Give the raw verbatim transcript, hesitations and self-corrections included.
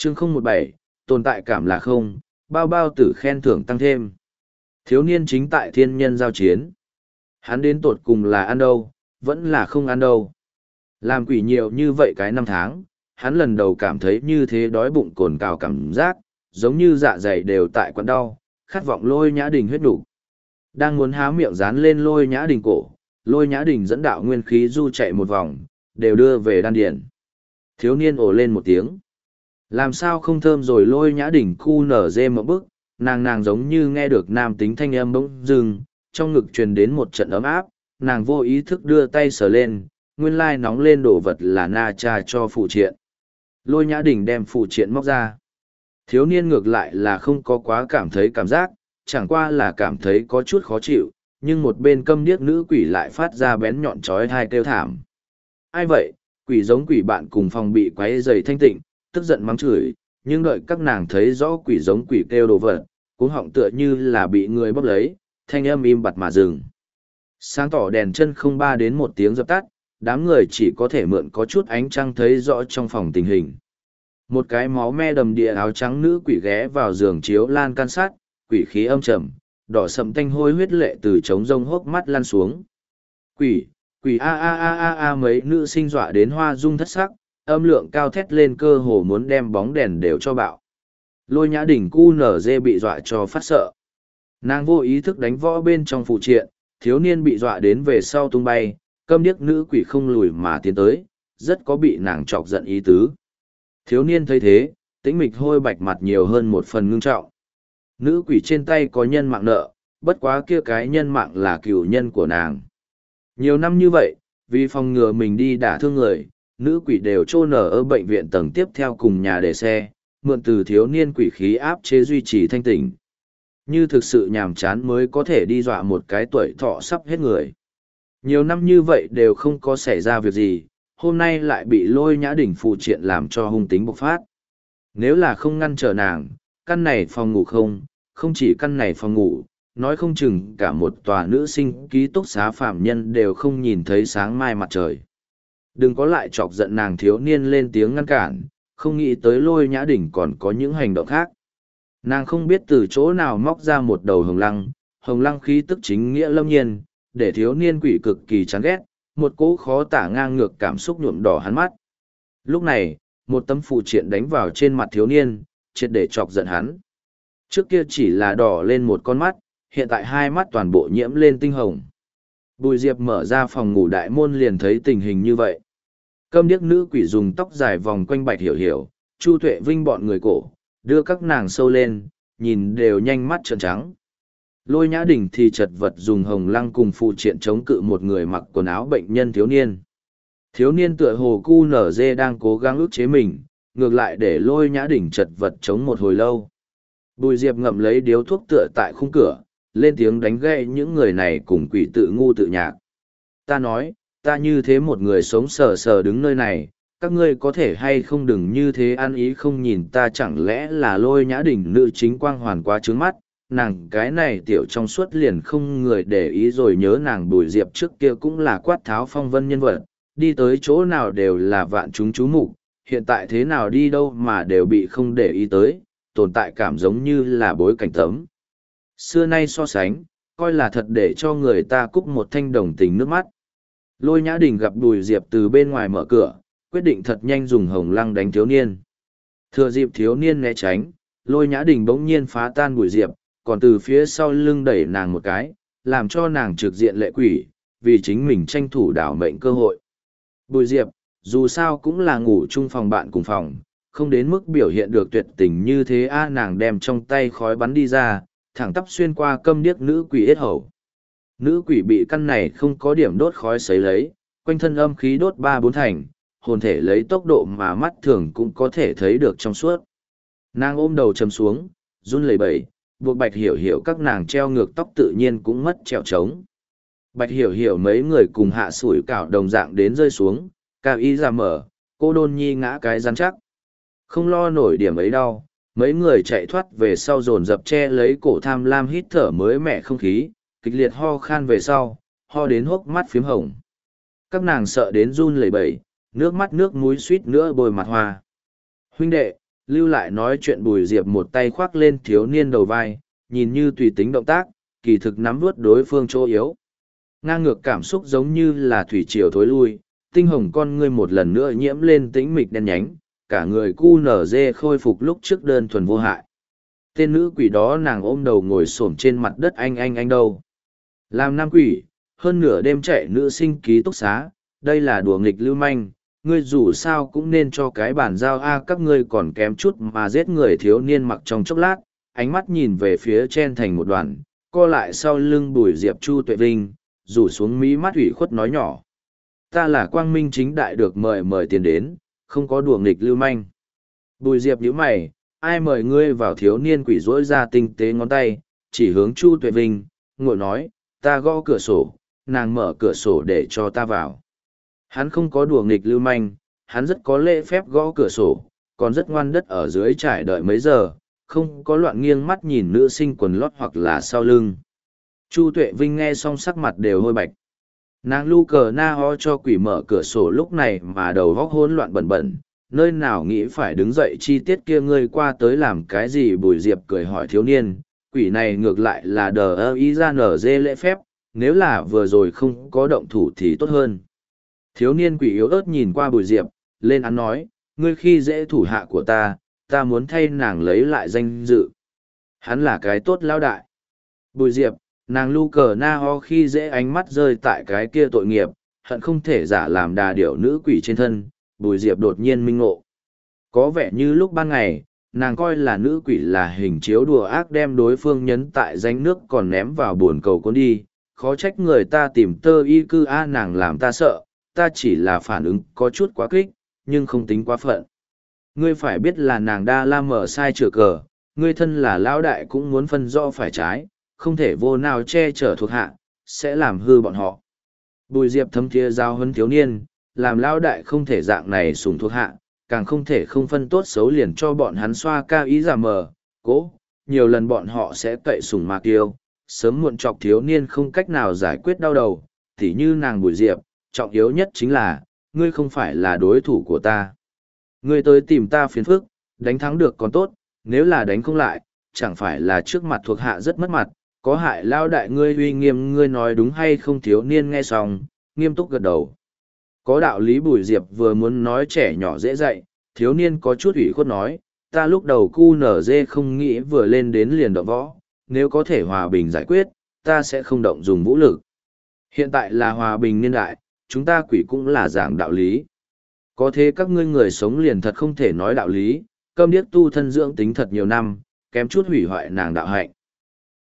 Chương không một bảy, tồn tại cảm là không, bao bao tử khen thưởng tăng thêm. Thiếu niên chính tại thiên nhân giao chiến. Hắn đến tột cùng là ăn đâu, vẫn là không ăn đâu. Làm quỷ nhiều như vậy cái năm tháng, hắn lần đầu cảm thấy như thế đói bụng cồn cào cảm giác, giống như dạ dày đều tại quặn đau, khát vọng Lôi Nhã Đình huyết đủ. Đang muốn há miệng dán lên Lôi Nhã Đình cổ, Lôi Nhã Đình dẫn đạo nguyên khí du chạy một vòng, đều đưa về đan điền. Thiếu niên ồ lên một tiếng. Làm sao không thơm rồi. Lôi Nhã Đình khu nở dê một bức, nàng nàng giống như nghe được nam tính thanh âm bỗng dưng, trong ngực truyền đến một trận ấm áp, nàng vô ý thức đưa tay sờ lên, nguyên lai nóng lên đổ vật là na cha cho phụ triện. Lôi Nhã Đình đem phụ triện móc ra. Thiếu niên ngược lại là không có quá cảm thấy cảm giác, chẳng qua là cảm thấy có chút khó chịu, nhưng một bên câm điếc nữ quỷ lại phát ra bén nhọn chói tai kêu thảm. Ai vậy? Quỷ giống quỷ bạn cùng phòng bị quấy rầy thanh tịnh, tức giận mắng chửi, nhưng đợi các nàng thấy rõ quỷ giống quỷ kêu đồ vật, cuống họng tựa như là bị người bóp lấy, thanh âm im bặt mà dừng. Sáng tỏ đèn chân không ba đến một tiếng dập tắt, đám người chỉ có thể mượn có chút ánh trăng thấy rõ trong phòng tình hình. Một cái máu me đầm địa áo trắng nữ quỷ ghé vào giường chiếu lan can sát, quỷ khí âm trầm, đỏ sậm tanh hôi huyết lệ từ trống rông hốc mắt lan xuống. Quỷ, quỷ a a a a a mấy nữ sinh dọa đến hoa rung thất sắc, âm lượng cao thét lên cơ hồ muốn đem bóng đèn đều cho bạo. Lôi Nhã Đình cu nở dê bị dọa cho phát sợ. Nàng vô ý thức đánh võ bên trong phụ triện, thiếu niên bị dọa đến về sau tung bay, câm điếc nữ quỷ không lùi mà tiến tới, rất có bị nàng chọc giận ý tứ. Thiếu niên thấy thế, tĩnh mịch hôi bạch mặt nhiều hơn một phần ngưng trọng. Nữ quỷ trên tay có nhân mạng nợ, bất quá kia cái nhân mạng là cựu nhân của nàng. Nhiều năm như vậy, vì phòng ngừa mình đi đả thương người, nữ quỷ đều chôn ở ở bệnh viện tầng tiếp theo cùng nhà để xe, mượn từ thiếu niên quỷ khí áp chế duy trì thanh tỉnh. Như thực sự nhàm chán mới có thể đi dọa một cái tuổi thọ sắp hết người. Nhiều năm như vậy đều không có xảy ra việc gì, hôm nay lại bị Lôi Nhã Đình phụ triện làm cho hung tính bộc phát. Nếu là không ngăn trở nàng, căn này phòng ngủ không, không chỉ căn này phòng ngủ, nói không chừng cả một tòa nữ sinh ký túc xá phạm nhân đều không nhìn thấy sáng mai mặt trời. Đừng có lại chọc giận nàng. Thiếu niên lên tiếng ngăn cản, không nghĩ tới Lôi Nhã Đình còn có những hành động khác. Nàng không biết từ chỗ nào móc ra một đầu hồng lăng, hồng lăng khí tức chính nghĩa lâm nhiên, để thiếu niên quỷ cực kỳ chán ghét, một cỗ khó tả ngang ngược cảm xúc nhuộm đỏ hắn mắt. Lúc này, một tấm phụ triện đánh vào trên mặt thiếu niên, triệt để chọc giận hắn. Trước kia chỉ là đỏ lên một con mắt, hiện tại hai mắt toàn bộ nhiễm lên tinh hồng. Bùi Diệp mở ra phòng ngủ đại môn liền thấy tình hình như vậy. Câm điếc nữ quỷ dùng tóc dài vòng quanh Bạch Hiểu Hiểu, Chu Tuệ Vinh bọn người cổ, đưa các nàng sâu lên, nhìn đều nhanh mắt trợn trắng. Lôi Nhã Đình thì chật vật dùng hồng lăng cùng phụ triện chống cự một người mặc quần áo bệnh nhân thiếu niên. Thiếu niên tựa hồ cu nở dê đang cố gắng ức chế mình, ngược lại để Lôi Nhã Đình chật vật chống một hồi lâu. Bùi Diệp ngậm lấy điếu thuốc tựa tại khung cửa, lên tiếng đánh gậy những người này cùng quỷ tự ngu tự nhạc. Ta nói, ta như thế một người sống sờ sờ đứng nơi này, các ngươi có thể hay không đừng như thế ăn ý không nhìn ta, chẳng lẽ là Lôi Nhã Đình nữ chính quang hoàn quá trướng mắt, nàng cái này tiểu trong suốt liền không người để ý rồi. Nhớ nàng Bùi Diệp trước kia cũng là quát tháo phong vân nhân vật, đi tới chỗ nào đều là vạn chúng chú mục, hiện tại thế nào đi đâu mà đều bị không để ý tới, tồn tại cảm giống như là bối cảnh tấm. Xưa nay so sánh, coi là thật để cho người ta cúc một thanh đồng tình nước mắt. Lôi Nhã Đình gặp Bùi Diệp từ bên ngoài mở cửa, quyết định thật nhanh dùng hồng lăng đánh thiếu niên. Thừa dịp thiếu niên né tránh, Lôi Nhã Đình bỗng nhiên phá tan Bùi Diệp, còn từ phía sau lưng đẩy nàng một cái, làm cho nàng trực diện lệ quỷ, vì chính mình tranh thủ đảo mệnh cơ hội. Bùi Diệp, dù sao cũng là ngủ chung phòng bạn cùng phòng, không đến mức biểu hiện được tuyệt tình như thế a. Nàng đem trong tay khói bắn đi ra, thẳng tắp xuyên qua câm điếc nữ quỷ yết hầu. Nữ quỷ bị căn này không có điểm đốt khói sấy lấy, quanh thân âm khí đốt ba bốn thành, hồn thể lấy tốc độ mà mắt thường cũng có thể thấy được trong suốt. Nàng ôm đầu chầm xuống, run lẩy bẩy, buộc Bạch Hiểu Hiểu các nàng treo ngược tóc tự nhiên cũng mất treo trống. Bạch Hiểu Hiểu mấy người cùng hạ sủi cảo đồng dạng đến rơi xuống, cao y ra mở, cô đôn nhi ngã cái rắn chắc. Không lo nổi điểm ấy đau, mấy người chạy thoát về sau dồn dập che lấy cổ tham lam hít thở mới mẻ không khí, kịch liệt ho khan về sau, ho đến hốc mắt phím hồng. Các nàng sợ đến run lẩy bẩy, nước mắt nước mũi suýt nữa bôi mặt hoa. Huynh đệ, lưu lại nói chuyện Bùi Diệp một tay khoác lên thiếu niên đầu vai, nhìn như tùy tính động tác, kỳ thực nắm vuốt đối phương chỗ yếu. Ngang ngược cảm xúc giống như là thủy triều thối lui, tinh hồng con ngươi một lần nữa nhiễm lên tĩnh mịch đen nhánh, cả người cu nở dê khôi phục lúc trước đơn thuần vô hại. Tên nữ quỷ đó nàng ôm đầu ngồi xổm trên mặt đất anh anh anh đâu. Làm nam quỷ, hơn nửa đêm chạy nữ sinh ký túc xá, đây là đùa nghịch lưu manh, ngươi dù sao cũng nên cho cái bản giao a các ngươi còn kém chút mà giết người thiếu niên mặc trong chốc lát, ánh mắt nhìn về phía trên thành một đoàn, co lại sau lưng Bùi Diệp Chu Tuệ Vinh, rủ xuống mí mắt ủy khuất nói nhỏ. Ta là quang minh chính đại được mời mời tiền đến, không có đùa nghịch lưu manh. Bùi Diệp nhíu mày, ai mời ngươi vào thiếu niên quỷ rỗi ra tinh tế ngón tay, chỉ hướng Chu Tuệ Vinh, ngồi nói, ta gõ cửa sổ, nàng mở cửa sổ để cho ta vào. Hắn không có đùa nghịch lưu manh, hắn rất có lễ phép gõ cửa sổ, còn rất ngoan đất ở dưới trải đợi mấy giờ, không có loạn nghiêng mắt nhìn nữ sinh quần lót hoặc là sau lưng. Chu Tuệ Vinh nghe xong sắc mặt đều hôi bạch. Nàng lu cờ na ho cho quỷ mở cửa sổ lúc này mà đầu góc hỗn loạn bẩn bẩn, nơi nào nghĩ phải đứng dậy chi tiết kia ngươi qua tới làm cái gì. Bùi Diệp cười hỏi thiếu niên, quỷ này ngược lại là đờ ơ ý ra nở dê lễ phép, nếu là vừa rồi không có động thủ thì tốt hơn. Thiếu niên quỷ yếu ớt nhìn qua Bùi Diệp, lên án nói, ngươi khi dễ thủ hạ của ta, ta muốn thay nàng lấy lại danh dự. Hắn là cái tốt lao đại. Bùi Diệp, nàng lu cờ na ho khi dễ ánh mắt rơi tại cái kia tội nghiệp, hận không thể giả làm đà điểu nữ quỷ trên thân. Bùi Diệp đột nhiên minh ngộ. Có vẻ như lúc ban ngày, nàng coi là nữ quỷ là hình chiếu đùa ác đem đối phương nhấn tại danh nước còn ném vào buồn cầu cuốn đi. Khó trách người ta tìm tơ y cư a nàng làm ta sợ, ta chỉ là phản ứng có chút quá kích, nhưng không tính quá phận. Ngươi phải biết là nàng đa la mở sai chữa cờ, ngươi thân là lão đại cũng muốn phân rõ phải trái, không thể vô nào che chở thuộc hạ, sẽ làm hư bọn họ. Bùi Diệp thấm thiế giao huấn thiếu niên, làm lão đại không thể dạng này sủng thuộc hạ, càng không thể không phân tốt xấu liền cho bọn hắn xoa cao ý giả mờ, cố, nhiều lần bọn họ sẽ cậy sủng mạc tiêu, sớm muộn chọc thiếu niên không cách nào giải quyết đau đầu, tỉ như nàng Bùi Diệp, trọng yếu nhất chính là, ngươi không phải là đối thủ của ta. Ngươi tới tìm ta phiền phức, đánh thắng được còn tốt, nếu là đánh không lại, chẳng phải là trước mặt thuộc hạ rất mất mặt, có hại lao đại ngươi uy nghiêm. Ngươi nói đúng hay không? Thiếu niên nghe xong, nghiêm túc gật đầu. Có đạo lý. Bùi Diệp vừa muốn nói trẻ nhỏ dễ dạy, thiếu niên có chút ủy khuất nói, ta lúc đầu cu nở dê không nghĩ vừa lên đến liền động võ, nếu có thể hòa bình giải quyết, ta sẽ không động dùng vũ lực. Hiện tại là hòa bình niên đại, chúng ta quỷ cũng là giảng đạo lý. Có thế các ngươi người sống liền thật không thể nói đạo lý, câm điếc tu thân dưỡng tính thật nhiều năm, kém chút hủy hoại nàng đạo hạnh.